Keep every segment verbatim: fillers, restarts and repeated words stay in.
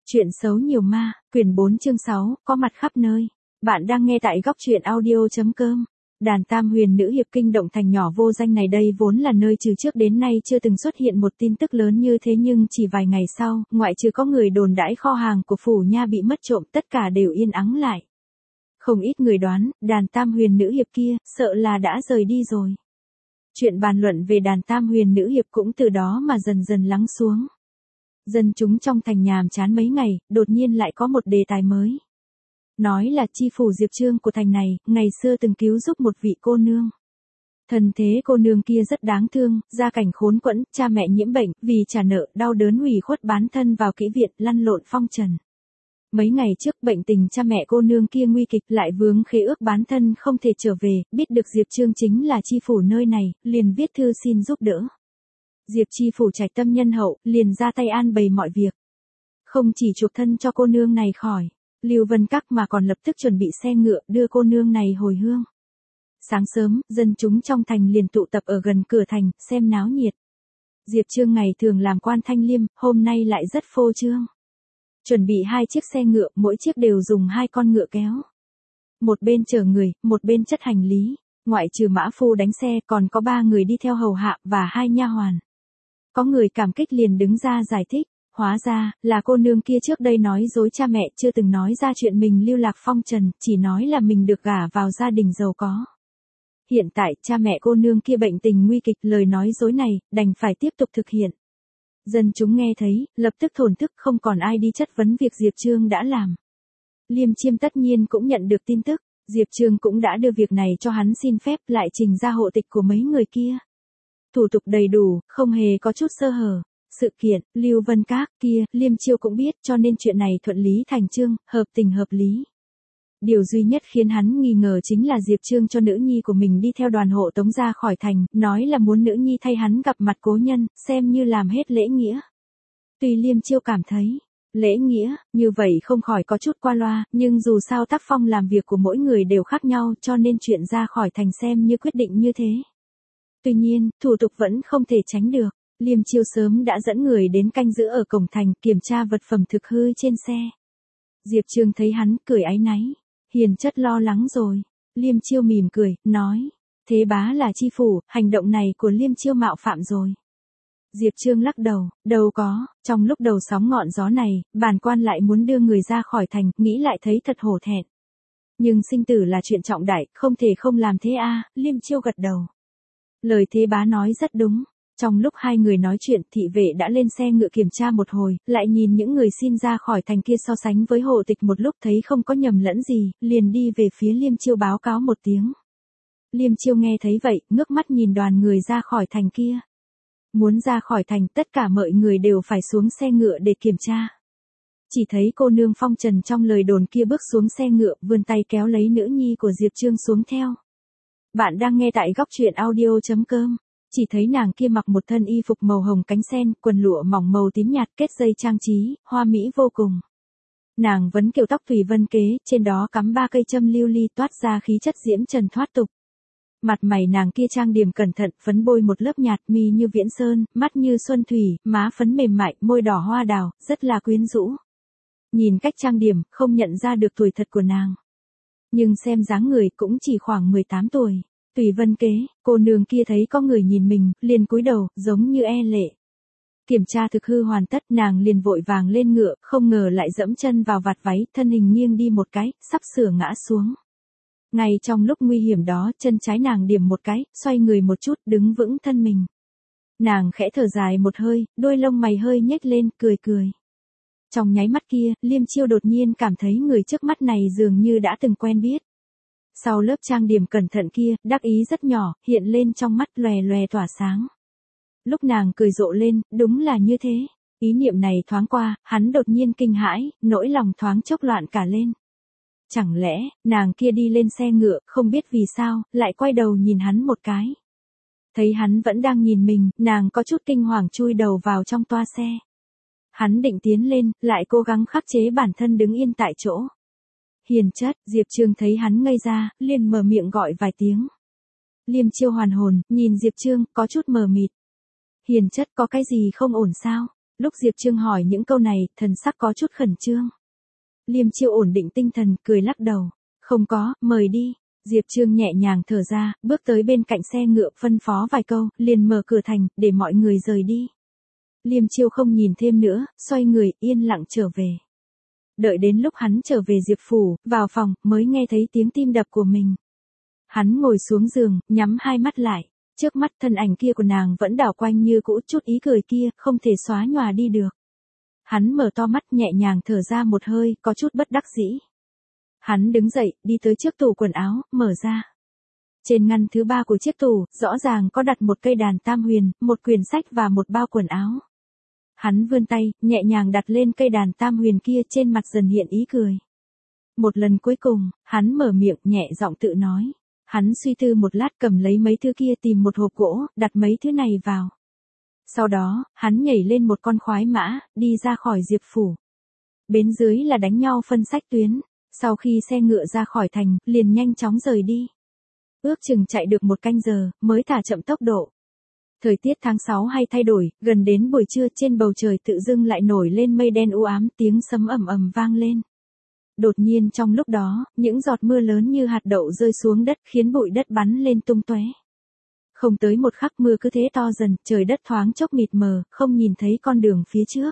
Chuyện xấu nhiều ma, quyển bốn chương sáu, có mặt khắp nơi. Bạn đang nghe tại góc truyện audio chấm com. Đàn tam huyền nữ hiệp kinh động thành nhỏ vô danh này đây vốn là nơi từ trước đến nay chưa từng xuất hiện một tin tức lớn như thế, nhưng chỉ vài ngày sau, ngoại trừ có người đồn đãi kho hàng của phủ nha bị mất trộm, tất cả đều yên ắng lại. Không ít người đoán, đàn tam huyền nữ hiệp kia, sợ là đã rời đi rồi. Chuyện bàn luận về đàn tam huyền nữ hiệp cũng từ đó mà dần dần lắng xuống. Dân chúng trong thành nhàm chán mấy ngày, đột nhiên lại có một đề tài mới. Nói là chi phủ Diệp Trương của thành này, ngày xưa từng cứu giúp một vị cô nương. Thần thế cô nương kia rất đáng thương, gia cảnh khốn quẫn, cha mẹ nhiễm bệnh, vì trả nợ, đau đớn ủy khuất bán thân vào kỹ viện, lăn lộn phong trần. Mấy ngày trước bệnh tình cha mẹ cô nương kia nguy kịch, lại vướng khế ước bán thân không thể trở về, biết được Diệp Trương chính là chi phủ nơi này, liền viết thư xin giúp đỡ. Diệp chi phủ trạch tâm nhân hậu, liền ra tay an bày mọi việc. Không chỉ chuộc thân cho cô nương này khỏi Lưu Vân Các mà còn lập tức chuẩn bị xe ngựa đưa cô nương này hồi hương. Sáng sớm, dân chúng trong thành liền tụ tập ở gần cửa thành, xem náo nhiệt. Diệp Trương ngày thường làm quan thanh liêm, hôm nay lại rất phô trương. Chuẩn bị hai chiếc xe ngựa, mỗi chiếc đều dùng hai con ngựa kéo. Một bên chở người, một bên chất hành lý. Ngoại trừ mã phu đánh xe, còn có ba người đi theo hầu hạ và hai nha hoàn. Có người cảm kích liền đứng ra giải thích, hóa ra, là cô nương kia trước đây nói dối cha mẹ, chưa từng nói ra chuyện mình lưu lạc phong trần, chỉ nói là mình được gả vào gia đình giàu có. Hiện tại, cha mẹ cô nương kia bệnh tình nguy kịch, lời nói dối này, đành phải tiếp tục thực hiện. Dân chúng nghe thấy, lập tức thổn thức, không còn ai đi chất vấn việc Diệp Trương đã làm. Liêm Chiêm tất nhiên cũng nhận được tin tức, Diệp Trương cũng đã đưa việc này cho hắn xin phép, lại trình ra hộ tịch của mấy người kia. Thủ tục đầy đủ, không hề có chút sơ hở. Sự kiện, Lưu Vân Các kia, Liêm Chiêu cũng biết, cho nên chuyện này thuận lý thành chương, hợp tình hợp lý. Điều duy nhất khiến hắn nghi ngờ chính là Diệp Trương cho nữ nhi của mình đi theo đoàn hộ tống ra khỏi thành, nói là muốn nữ nhi thay hắn gặp mặt cố nhân, xem như làm hết lễ nghĩa. Tuy Liêm Chiêu cảm thấy, lễ nghĩa, như vậy không khỏi có chút qua loa, nhưng dù sao tác phong làm việc của mỗi người đều khác nhau, cho nên chuyện ra khỏi thành xem như quyết định như thế. Tuy nhiên, thủ tục vẫn không thể tránh được. Liêm Chiêu sớm đã dẫn người đến canh giữ ở cổng thành, kiểm tra vật phẩm thực hư trên xe. Diệp Trương thấy hắn, cười áy náy. Hiền chất lo lắng rồi. Liêm Chiêu mỉm cười, nói. Thế bá là chi phủ, hành động này của Liêm Chiêu mạo phạm rồi. Diệp Trương lắc đầu, đâu có, trong lúc đầu sóng ngọn gió này, bản quan lại muốn đưa người ra khỏi thành, nghĩ lại thấy thật hổ thẹn. Nhưng sinh tử là chuyện trọng đại, không thể không làm thế a. Liêm Chiêu gật đầu. Lời thế bá nói rất đúng. Trong lúc hai người nói chuyện, thị vệ đã lên xe ngựa kiểm tra một hồi, lại nhìn những người xin ra khỏi thành kia so sánh với hộ tịch một lúc, thấy không có nhầm lẫn gì, liền đi về phía Liêm Chiêu báo cáo một tiếng. Liêm Chiêu nghe thấy vậy, ngước mắt nhìn đoàn người ra khỏi thành kia. Muốn ra khỏi thành, tất cả mọi người đều phải xuống xe ngựa để kiểm tra. Chỉ thấy cô nương phong trần trong lời đồn kia bước xuống xe ngựa, vươn tay kéo lấy nữ nhi của Diệp Trương xuống theo. Bạn đang nghe tại góc truyện audio chấm com. Chỉ thấy nàng kia mặc một thân y phục màu hồng cánh sen, quần lụa mỏng màu tím nhạt, kết dây trang trí, hoa mỹ vô cùng. Nàng vấn kiểu tóc thủy vân kế, trên đó cắm ba cây châm lưu ly, toát ra khí chất diễm trần thoát tục. Mặt mày nàng kia trang điểm cẩn thận, phấn bôi một lớp nhạt, mi như viễn sơn, mắt như xuân thủy, má phấn mềm mại, môi đỏ hoa đào, rất là quyến rũ. Nhìn cách trang điểm, không nhận ra được tuổi thật của nàng. Nhưng xem dáng người cũng chỉ khoảng mười tám tuổi. Tùy Vân Kế, cô nương kia thấy có người nhìn mình, liền cúi đầu, giống như e lệ. Kiểm tra thực hư hoàn tất, nàng liền vội vàng lên ngựa, không ngờ lại dẫm chân vào vạt váy, thân hình nghiêng đi một cái, sắp sửa ngã xuống. Ngay trong lúc nguy hiểm đó, chân trái nàng điểm một cái, xoay người một chút, đứng vững thân mình. Nàng khẽ thở dài một hơi, đôi lông mày hơi nhếch lên, cười cười. Trong nháy mắt kia, Liêm Chiêu đột nhiên cảm thấy người trước mắt này dường như đã từng quen biết. Sau lớp trang điểm cẩn thận kia, đắc ý rất nhỏ, hiện lên trong mắt lòe lòe tỏa sáng. Lúc nàng cười rộ lên, đúng là như thế. Ý niệm này thoáng qua, hắn đột nhiên kinh hãi, nỗi lòng thoáng chốc loạn cả lên. Chẳng lẽ, nàng kia đi lên xe ngựa, không biết vì sao, lại quay đầu nhìn hắn một cái. Thấy hắn vẫn đang nhìn mình, nàng có chút kinh hoàng chui đầu vào trong toa xe. Hắn định tiến lên, lại cố gắng khắc chế bản thân đứng yên tại chỗ. Hiền chất, Diệp Trương thấy hắn ngây ra, liền mở miệng gọi vài tiếng. Liêm Chiêu hoàn hồn, nhìn Diệp Trương, có chút mờ mịt. Hiền chất, có cái gì không ổn sao? Lúc Diệp Trương hỏi những câu này, thần sắc có chút khẩn trương. Liêm Chiêu ổn định tinh thần, cười lắc đầu. Không có, mời đi. Diệp Trương nhẹ nhàng thở ra, bước tới bên cạnh xe ngựa phân phó vài câu, liền mở cửa thành, để mọi người rời đi. Liêm Chiêu không nhìn thêm nữa, xoay người, yên lặng trở về. Đợi đến lúc hắn trở về Diệp Phủ, vào phòng, mới nghe thấy tiếng tim đập của mình. Hắn ngồi xuống giường, nhắm hai mắt lại. Trước mắt thân ảnh kia của nàng vẫn đảo quanh như cũ, chút ý cười kia, không thể xóa nhòa đi được. Hắn mở to mắt nhẹ nhàng thở ra một hơi, có chút bất đắc dĩ. Hắn đứng dậy, đi tới trước tủ quần áo, mở ra. Trên ngăn thứ ba của chiếc tủ, rõ ràng có đặt một cây đàn tam huyền, một quyển sách và một bao quần áo. Hắn vươn tay, nhẹ nhàng đặt lên cây đàn tam huyền kia, trên mặt dần hiện ý cười. Một lần cuối cùng, hắn mở miệng nhẹ giọng tự nói. Hắn suy tư một lát, cầm lấy mấy thứ kia, tìm một hộp gỗ, đặt mấy thứ này vào. Sau đó, hắn nhảy lên một con khoái mã, đi ra khỏi Diệp Phủ. Bên dưới là đánh nhau phân sách tuyến. Sau khi xe ngựa ra khỏi thành, liền nhanh chóng rời đi. Ước chừng chạy được một canh giờ, mới thả chậm tốc độ. Thời tiết tháng sáu hay thay đổi, gần đến buổi trưa trên bầu trời tự dưng lại nổi lên mây đen u ám, tiếng sấm ầm ầm vang lên. Đột nhiên trong lúc đó, những giọt mưa lớn như hạt đậu rơi xuống đất, khiến bụi đất bắn lên tung tóe. Không tới một khắc mưa cứ thế to dần, trời đất thoáng chốc mịt mờ, không nhìn thấy con đường phía trước.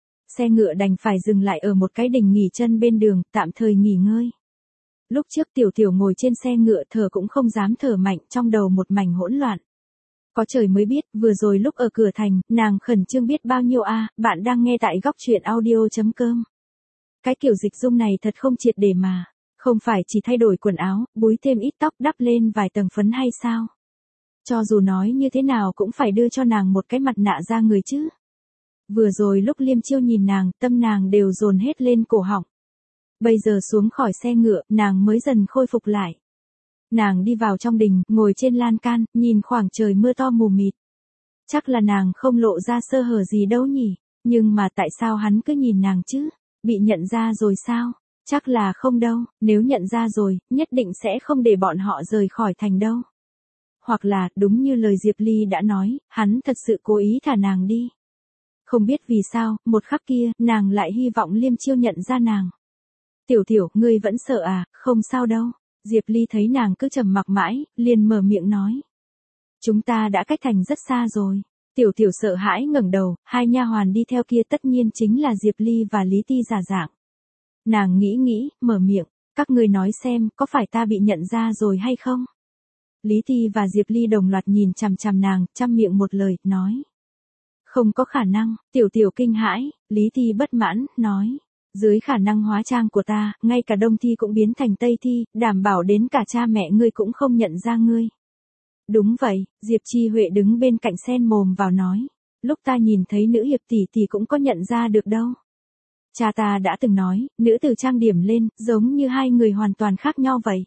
Xe ngựa đành phải dừng lại ở một cái đình nghỉ chân bên đường, tạm thời nghỉ ngơi. Lúc trước Tiểu Tiểu ngồi trên xe ngựa thở cũng không dám thở mạnh, trong đầu một mảnh hỗn loạn. Có trời mới biết, vừa rồi lúc ở cửa thành, nàng khẩn trương biết bao nhiêu a. À, bạn đang nghe tại góc truyện audio chấm com. Cái kiểu dịch dung này thật không triệt để mà. Không phải chỉ thay đổi quần áo, búi thêm ít tóc, đắp lên vài tầng phấn hay sao? Cho dù nói như thế nào cũng phải đưa cho nàng một cái mặt nạ ra người chứ. Vừa rồi lúc Liêm Chiêu nhìn nàng, tâm nàng đều dồn hết lên cổ họng. Bây giờ xuống khỏi xe ngựa, nàng mới dần khôi phục lại. Nàng đi vào trong đình, ngồi trên lan can, nhìn khoảng trời mưa to mù mịt. Chắc là nàng không lộ ra sơ hở gì đâu nhỉ, nhưng mà tại sao hắn cứ nhìn nàng chứ? Bị nhận ra rồi sao? Chắc là không đâu, nếu nhận ra rồi, nhất định sẽ không để bọn họ rời khỏi thành đâu. Hoặc là, đúng như lời Diệp Ly đã nói, hắn thật sự cố ý thả nàng đi. Không biết vì sao, một khắc kia, nàng lại hy vọng Liêm Chiêu nhận ra nàng. Tiểu Tiểu, ngươi vẫn sợ à? Không sao đâu. Diệp Ly thấy nàng cứ trầm mặc mãi, liền mở miệng nói. Chúng ta đã cách thành rất xa rồi. Tiểu Tiểu sợ hãi ngẩng đầu, hai nha hoàn đi theo kia tất nhiên chính là Diệp Ly và Lý Ti giả dạng. Nàng nghĩ nghĩ, mở miệng, các ngươi nói xem, có phải ta bị nhận ra rồi hay không? Lý Ti và Diệp Ly đồng loạt nhìn chằm chằm nàng, chăm miệng một lời, nói. Không có khả năng. Tiểu Tiểu kinh hãi, Lý Ti bất mãn, nói. Dưới khả năng hóa trang của ta, ngay cả Đông Thi cũng biến thành Tây Thi, đảm bảo đến cả cha mẹ ngươi cũng không nhận ra ngươi. Đúng vậy, Diệp Chi Huệ đứng bên cạnh xen mồm vào nói. Lúc ta nhìn thấy nữ hiệp tỷ tỷ cũng có nhận ra được đâu. Cha ta đã từng nói, nữ tử trang điểm lên, giống như hai người hoàn toàn khác nhau vậy.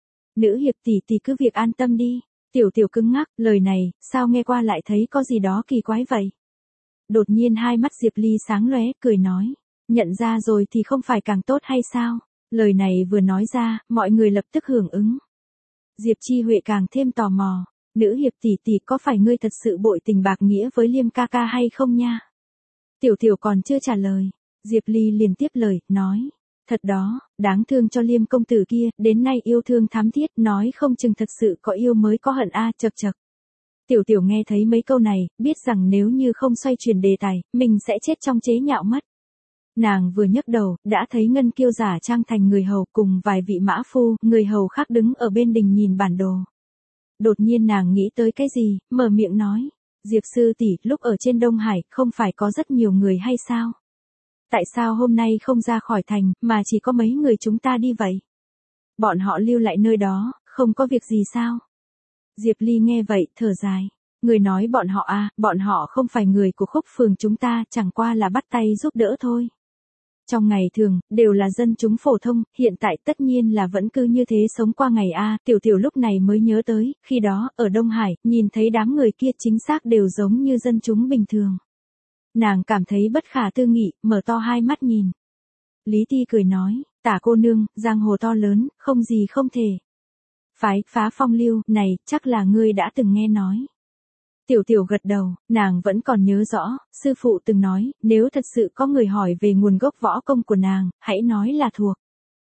Nữ hiệp tỷ tỷ cứ việc an tâm đi. Tiểu Tiểu cứng ngắc, lời này, sao nghe qua lại thấy có gì đó kỳ quái vậy? Đột nhiên hai mắt Diệp Ly sáng lóe, cười nói. Nhận ra rồi thì không phải càng tốt hay sao? Lời này vừa nói ra, mọi người lập tức hưởng ứng. Diệp Chi Huệ càng thêm tò mò. Nữ hiệp tỷ tỷ, có phải ngươi thật sự bội tình bạc nghĩa với Liêm ca ca hay không nha? Tiểu Tiểu còn chưa trả lời. Diệp Ly liền tiếp lời, nói. Thật đó, đáng thương cho Liêm công tử kia, đến nay yêu thương thắm thiết, nói không chừng thật sự có yêu mới có hận a. À, chật chật. Tiểu Tiểu nghe thấy mấy câu này, biết rằng nếu như không xoay chuyển đề tài, mình sẽ chết trong chế nhạo mất. Nàng vừa nhấc đầu, đã thấy Ngân Kiêu giả trang thành người hầu cùng vài vị mã phu, người hầu khác đứng ở bên đình nhìn bản đồ. Đột nhiên nàng nghĩ tới cái gì, mở miệng nói. Diệp sư tỷ, lúc ở trên Đông Hải, không phải có rất nhiều người hay sao? Tại sao hôm nay không ra khỏi thành, mà chỉ có mấy người chúng ta đi vậy? Bọn họ lưu lại nơi đó, không có việc gì sao? Diệp Ly nghe vậy, thở dài. Người nói bọn họ à, bọn họ không phải người của Khúc phường chúng ta, chẳng qua là bắt tay giúp đỡ thôi. Trong ngày thường, đều là dân chúng phổ thông, hiện tại tất nhiên là vẫn cứ như thế sống qua ngày a. À, Tiểu Tiểu lúc này mới nhớ tới, khi đó, ở Đông Hải, nhìn thấy đám người kia chính xác đều giống như dân chúng bình thường. Nàng cảm thấy bất khả tư nghị, mở to hai mắt nhìn. Lý Ti cười nói, Tả cô nương, giang hồ to lớn, không gì không thể. Phái phá phong lưu, này, chắc là ngươi đã từng nghe nói. Tiểu Tiểu gật đầu, nàng vẫn còn nhớ rõ, sư phụ từng nói, nếu thật sự có người hỏi về nguồn gốc võ công của nàng, hãy nói là thuộc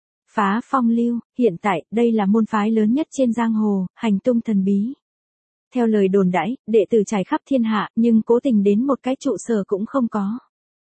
Phá Phong Lưu, hiện tại, đây là môn phái lớn nhất trên giang hồ, hành tung thần bí. Theo lời đồn đãi, đệ tử trải khắp thiên hạ, nhưng cố tình đến một cái trụ sở cũng không có.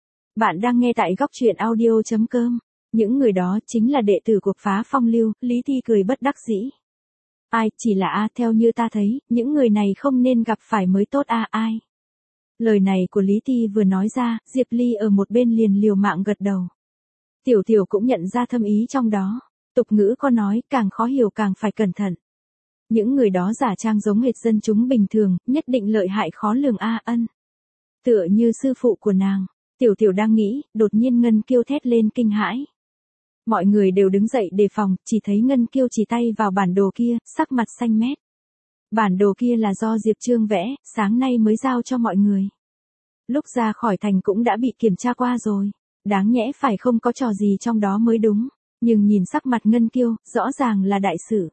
Bạn đang nghe tại góc truyện audio.com. Những người đó chính là đệ tử của Phá Phong Lưu, Lý Thi cười bất đắc dĩ. Ai, chỉ là a, theo như ta thấy, những người này không nên gặp phải mới tốt a, ai. Lời này của Lý Thi vừa nói ra, Diệp Ly ở một bên liền liều mạng gật đầu. Tiểu Tiểu cũng nhận ra thâm ý trong đó. Tục ngữ có nói, càng khó hiểu càng phải cẩn thận. Những người đó giả trang giống hệt dân chúng bình thường, nhất định lợi hại khó lường a ân. Tựa như sư phụ của nàng, Tiểu Tiểu đang nghĩ, đột nhiên Ngân Kiêu thét lên kinh hãi. Mọi người đều đứng dậy đề phòng, chỉ thấy Ngân Kiêu chỉ tay vào bản đồ kia, sắc mặt xanh mét. Bản đồ kia là do Diệp Trương vẽ, sáng nay mới giao cho mọi người. Lúc ra khỏi thành cũng đã bị kiểm tra qua rồi, đáng nhẽ phải không có trò gì trong đó mới đúng, nhưng nhìn sắc mặt Ngân Kiêu, rõ ràng là đại sự.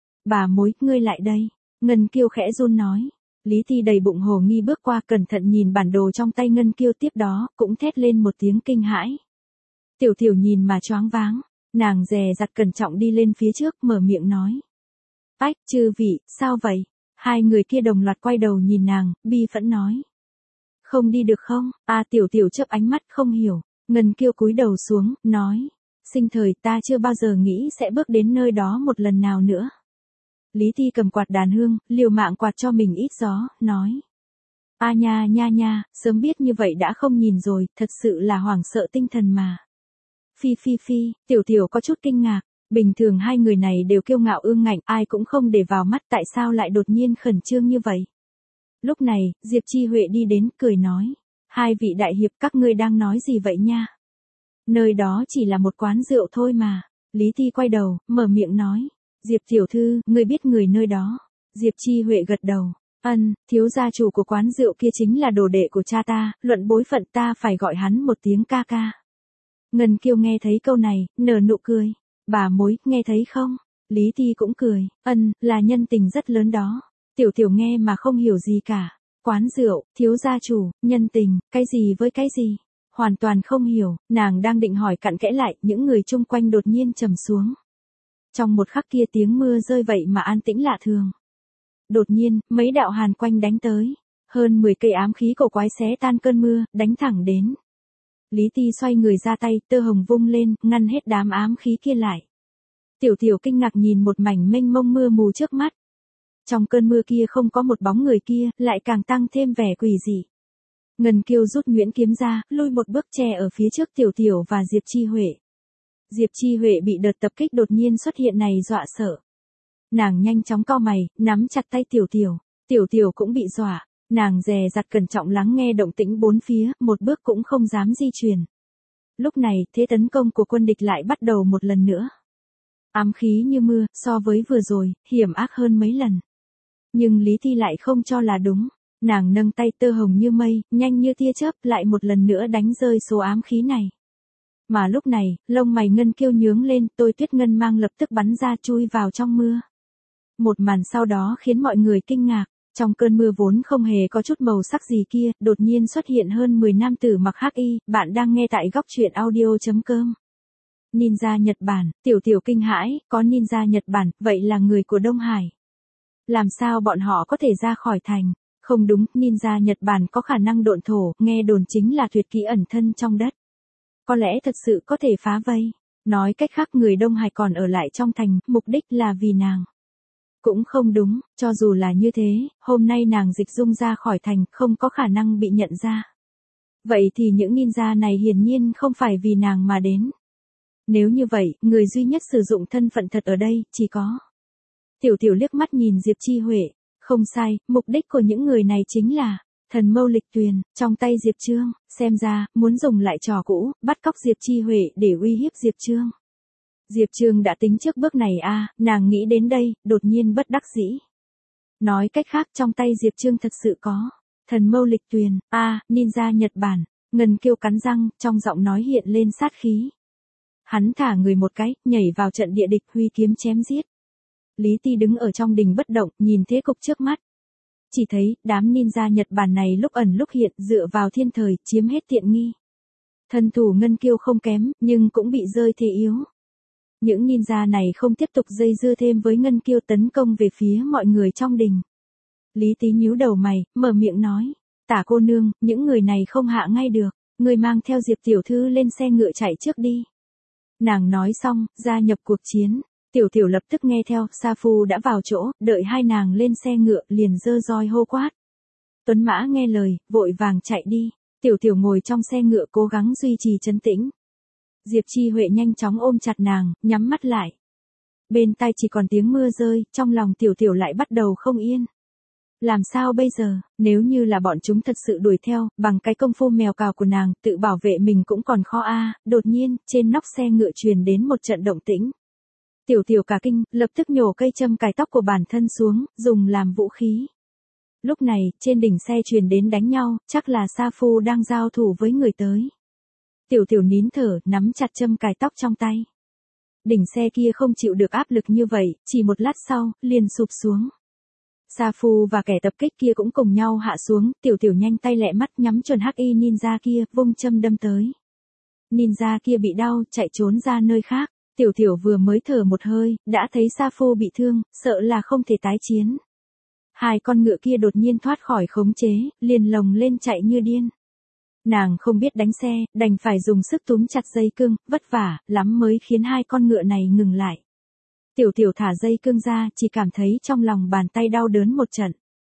Bà mối, ngươi lại đây, Ngân Kiêu khẽ run nói. Lý Thi đầy bụng hồ nghi bước qua cẩn thận nhìn bản đồ trong tay Ngân Kiêu tiếp đó, cũng thét lên một tiếng kinh hãi. Tiểu Tiểu nhìn mà choáng váng, nàng dè dặt cẩn trọng đi lên phía trước mở miệng nói. Ách, chư vị, sao vậy? Hai người kia đồng loạt quay đầu nhìn nàng, bi phẫn nói. Không đi được không? A Tiểu Tiểu chớp ánh mắt không hiểu, Ngân Kiêu cúi đầu xuống, nói. Sinh thời ta chưa bao giờ nghĩ sẽ bước đến nơi đó một lần nào nữa. Lý Thi cầm quạt đàn hương, liều mạng quạt cho mình ít gió, nói. A nha nha nha, sớm biết như vậy đã không nhìn rồi, thật sự là hoảng sợ tinh thần mà. Phi phi phi, Tiểu Tiểu có chút kinh ngạc, bình thường hai người này đều kiêu ngạo ương ngạnh, ai cũng không để vào mắt, tại sao lại đột nhiên khẩn trương như vậy. Lúc này, Diệp Chi Huệ đi đến, cười nói. Hai vị đại hiệp các ngươi đang nói gì vậy nha? Nơi đó chỉ là một quán rượu thôi mà. Lý Thi quay đầu, mở miệng nói. Diệp tiểu thư, ngươi biết người nơi đó. Diệp Chi Huệ gật đầu. Ân, thiếu gia chủ của quán rượu kia chính là đồ đệ của cha ta, luận bối phận ta phải gọi hắn một tiếng ca ca. Ngân Kiêu nghe thấy câu này, nở nụ cười. Bà mối, nghe thấy không? Lý Thi cũng cười. Ân, là nhân tình rất lớn đó. Tiểu Tiểu nghe mà không hiểu gì cả. Quán rượu, thiếu gia chủ, nhân tình, cái gì với cái gì? Hoàn toàn không hiểu, nàng đang định hỏi cặn kẽ lại, những người chung quanh đột nhiên trầm xuống. Trong một khắc kia tiếng mưa rơi vậy mà an tĩnh lạ thường. Đột nhiên, mấy đạo hàn quanh đánh tới. Hơn mười cây ám khí cổ quái xé tan cơn mưa, đánh thẳng đến. Lý Thi xoay người ra tay, tơ hồng vung lên, ngăn hết đám ám khí kia lại. Tiểu Tiểu kinh ngạc nhìn một mảnh mênh mông mưa mù trước mắt. Trong cơn mưa kia không có một bóng người kia, lại càng tăng thêm vẻ quỷ dị. Ngân Kiêu rút nhuyễn kiếm ra, lùi một bước che ở phía trước Tiểu Tiểu và Diệp Chi Huệ. Diệp Chi Huệ bị đợt tập kích đột nhiên xuất hiện này dọa sợ. Nàng nhanh chóng cau mày, nắm chặt tay Tiểu Tiểu. Tiểu Tiểu cũng bị dọa, nàng dè dặt cẩn trọng lắng nghe động tĩnh bốn phía, một bước cũng không dám di chuyển. Lúc này, thế tấn công của quân địch lại bắt đầu một lần nữa. Ám khí như mưa, so với vừa rồi, hiểm ác hơn mấy lần. Nhưng Lý Thi lại không cho là đúng. Nàng nâng tay tơ hồng như mây, nhanh như tia chớp, lại một lần nữa đánh rơi số ám khí này. Mà lúc này, lông mày Ngân Kiêu nhướng lên, Tôi Tuyết Ngân mang lập tức bắn ra chui vào trong mưa. Một màn sau đó khiến mọi người kinh ngạc, trong cơn mưa vốn không hề có chút màu sắc gì kia, đột nhiên xuất hiện hơn mười nam tử mặc hắc y, bạn đang nghe tại góc truyện audio.com. Ninja Nhật Bản, Tiểu Tiểu kinh hãi, có ninja Nhật Bản, vậy là người của Đông Hải. Làm sao bọn họ có thể ra khỏi thành? Không đúng, ninja Nhật Bản có khả năng độn thổ, nghe đồn chính là tuyệt kỹ ẩn thân trong đất. Có lẽ thật sự có thể phá vây. Nói cách khác người Đông Hải còn ở lại trong thành, mục đích là vì nàng. Cũng không đúng, cho dù là như thế, hôm nay nàng dịch dung ra khỏi thành, không có khả năng bị nhận ra. Vậy thì những ninja này hiển nhiên không phải vì nàng mà đến. Nếu như vậy, người duy nhất sử dụng thân phận thật ở đây, chỉ có. Tiểu Tiểu liếc mắt nhìn Diệp Chi Huệ. Không sai, mục đích của những người này chính là thần mâu lịch tuyền, trong tay Diệp Trương, xem ra, muốn dùng lại trò cũ, bắt cóc Diệp Chi Huệ để uy hiếp Diệp Trương. Diệp Trương đã tính trước bước này a, à, nàng nghĩ đến đây, đột nhiên bất đắc dĩ. Nói cách khác trong tay Diệp Trương thật sự có thần mâu lịch tuyền, a, à, ninja Nhật Bản. Ngân Kiêu cắn răng, trong giọng nói hiện lên sát khí. Hắn thả người một cái, nhảy vào trận địa địch huy kiếm chém giết. Lý Thi đứng ở trong đình bất động, nhìn thế cục trước mắt. chỉ thấy, đám ninja Nhật Bản này lúc ẩn lúc hiện, dựa vào thiên thời, chiếm hết tiện nghi. Thân thủ Ngân Kiêu không kém, nhưng cũng bị rơi thế yếu. Những ninja này không tiếp tục dây dưa thêm với Ngân Kiêu tấn công về phía mọi người trong đình. Lý Tý nhíu đầu mày, mở miệng nói, Tả cô nương, những người này không hạ ngay được, người mang theo Diệp tiểu thư lên xe ngựa chạy trước đi. Nàng nói xong, gia nhập cuộc chiến. Tiểu tiểu lập tức nghe theo, Sa Phu đã vào chỗ, đợi hai nàng lên xe ngựa, liền giơ roi hô quát. Tuấn Mã nghe lời, vội vàng chạy đi. Tiểu tiểu ngồi trong xe ngựa cố gắng duy trì trấn tĩnh. Diệp Chi Huệ nhanh chóng ôm chặt nàng, nhắm mắt lại. Bên tai chỉ còn tiếng mưa rơi, trong lòng tiểu tiểu lại bắt đầu không yên. Làm sao bây giờ, nếu như là bọn chúng thật sự đuổi theo, bằng cái công phu mèo cào của nàng, tự bảo vệ mình cũng còn khó a. Đột nhiên, trên nóc xe ngựa truyền đến một trận động tĩnh. Tiểu tiểu cả kinh, lập tức nhổ cây châm cài tóc của bản thân xuống, dùng làm vũ khí. Lúc này, trên đỉnh xe truyền đến đánh nhau, chắc là Sa Phu đang giao thủ với người tới. Tiểu tiểu nín thở, nắm chặt châm cài tóc trong tay. Đỉnh xe kia không chịu được áp lực như vậy, chỉ một lát sau, liền sụp xuống. Sa Phu và kẻ tập kích kia cũng cùng nhau hạ xuống, tiểu tiểu nhanh tay lẹ mắt nhắm chuẩn hắc y ninja kia, vung châm đâm tới. Ninja kia bị đau, chạy trốn ra nơi khác. Tiểu tiểu vừa mới thở một hơi, đã thấy Sa Phu bị thương, sợ là không thể tái chiến. Hai con ngựa kia đột nhiên thoát khỏi khống chế, liền lồng lên chạy như điên. Nàng không biết đánh xe, đành phải dùng sức túm chặt dây cương, vất vả, lắm mới khiến hai con ngựa này ngừng lại. Tiểu tiểu thả dây cương ra, chỉ cảm thấy trong lòng bàn tay đau đớn một trận.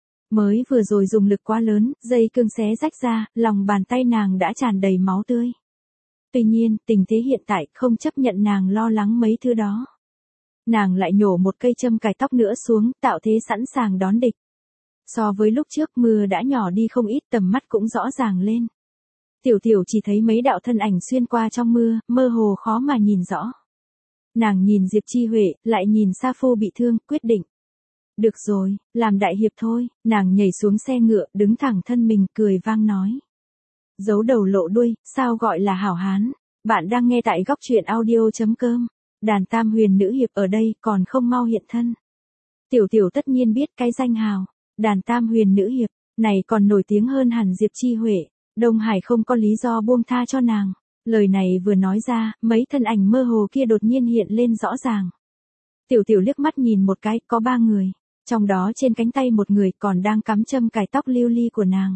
Mới vừa rồi dùng lực quá lớn, dây cương xé rách ra, lòng bàn tay nàng đã tràn đầy máu tươi. Tuy nhiên, tình thế hiện tại không chấp nhận nàng lo lắng mấy thứ đó. Nàng lại nhổ một cây châm cài tóc nữa xuống, tạo thế sẵn sàng đón địch. So với lúc trước mưa đã nhỏ đi không ít, tầm mắt cũng rõ ràng lên. Tiểu tiểu chỉ thấy mấy đạo thân ảnh xuyên qua trong mưa, mơ hồ khó mà nhìn rõ. Nàng nhìn Diệp Chi Huệ, lại nhìn Sa Phu bị thương, quyết định. Được rồi, làm đại hiệp thôi, nàng nhảy xuống xe ngựa, đứng thẳng thân mình, cười vang nói. Giấu đầu lộ đuôi, sao gọi là hảo hán. Bạn đang nghe tại góc truyện audio chấm com. Đàn Tam Huyền nữ hiệp ở đây còn không mau hiện thân. Tiểu tiểu tất nhiên biết cái danh hào. Đàn Tam Huyền nữ hiệp, này còn nổi tiếng hơn hẳn Diệp Chi Huệ. Đông Hải không có lý do buông tha cho nàng. Lời này vừa nói ra, mấy thân ảnh mơ hồ kia đột nhiên hiện lên rõ ràng. Tiểu tiểu liếc mắt nhìn một cái, có ba người. Trong đó trên cánh tay một người còn đang cắm châm cài tóc lưu ly của nàng.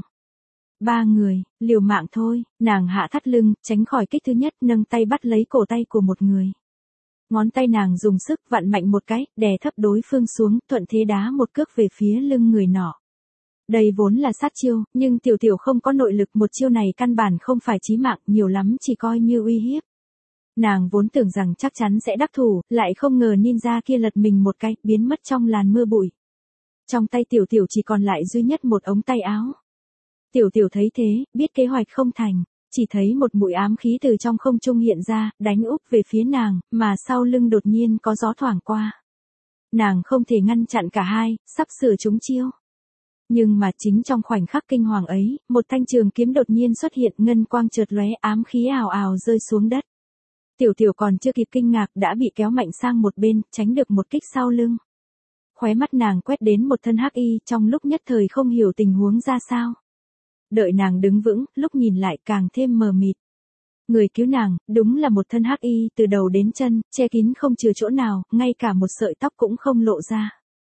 Ba người, liều mạng thôi, nàng hạ thắt lưng, tránh khỏi kích thứ nhất, nâng tay bắt lấy cổ tay của một người. Ngón tay nàng dùng sức vặn mạnh một cái, đè thấp đối phương xuống, thuận thế đá một cước về phía lưng người nọ. Đây vốn là sát chiêu, nhưng tiểu tiểu không có nội lực, một chiêu này căn bản không phải chí mạng, nhiều lắm chỉ coi như uy hiếp. Nàng vốn tưởng rằng chắc chắn sẽ đắc thủ, lại không ngờ ninja kia lật mình một cái, biến mất trong làn mưa bụi. Trong tay tiểu tiểu chỉ còn lại duy nhất một ống tay áo. Tiểu tiểu thấy thế, biết kế hoạch không thành, chỉ thấy một mũi ám khí từ trong không trung hiện ra, đánh úp về phía nàng, mà sau lưng đột nhiên có gió thoảng qua. Nàng không thể ngăn chặn cả hai, sắp sửa trúng chiêu. Nhưng mà chính trong khoảnh khắc kinh hoàng ấy, một thanh trường kiếm đột nhiên xuất hiện, ngân quang chợt lóe, ám khí ào ào rơi xuống đất. Tiểu tiểu còn chưa kịp kinh ngạc đã bị kéo mạnh sang một bên, tránh được một kích sau lưng. Khóe mắt nàng quét đến một thân hắc y, trong lúc nhất thời không hiểu tình huống ra sao. Đợi nàng đứng vững, lúc nhìn lại càng thêm mờ mịt. Người cứu nàng, đúng là một thân hắc y từ đầu đến chân, che kín không chừa chỗ nào, ngay cả một sợi tóc cũng không lộ ra.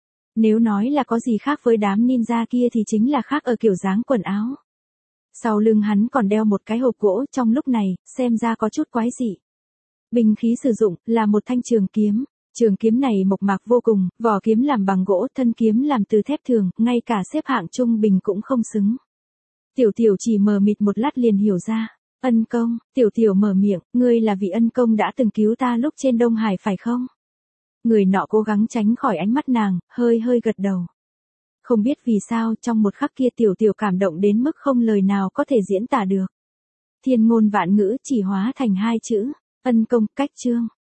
Nếu nói là có gì khác với đám ninja kia thì chính là khác ở kiểu dáng quần áo. Sau lưng hắn còn đeo một cái hộp gỗ, trong lúc này, xem ra có chút quái dị. Binh khí sử dụng, là một thanh trường kiếm. Trường kiếm này mộc mạc vô cùng, vỏ kiếm làm bằng gỗ, thân kiếm làm từ thép thường, ngay cả xếp hạng trung bình cũng không xứng. Tiểu tiểu chỉ mờ mịt một lát liền hiểu ra. Ân công, tiểu tiểu mở miệng, ngươi là vị ân công đã từng cứu ta lúc trên Đông Hải phải không? Người nọ cố gắng tránh khỏi ánh mắt nàng, hơi hơi gật đầu. Không biết vì sao, trong một khắc kia tiểu tiểu cảm động đến mức không lời nào có thể diễn tả được. Thiên ngôn vạn ngữ chỉ hóa thành hai chữ, ân công, cách chương.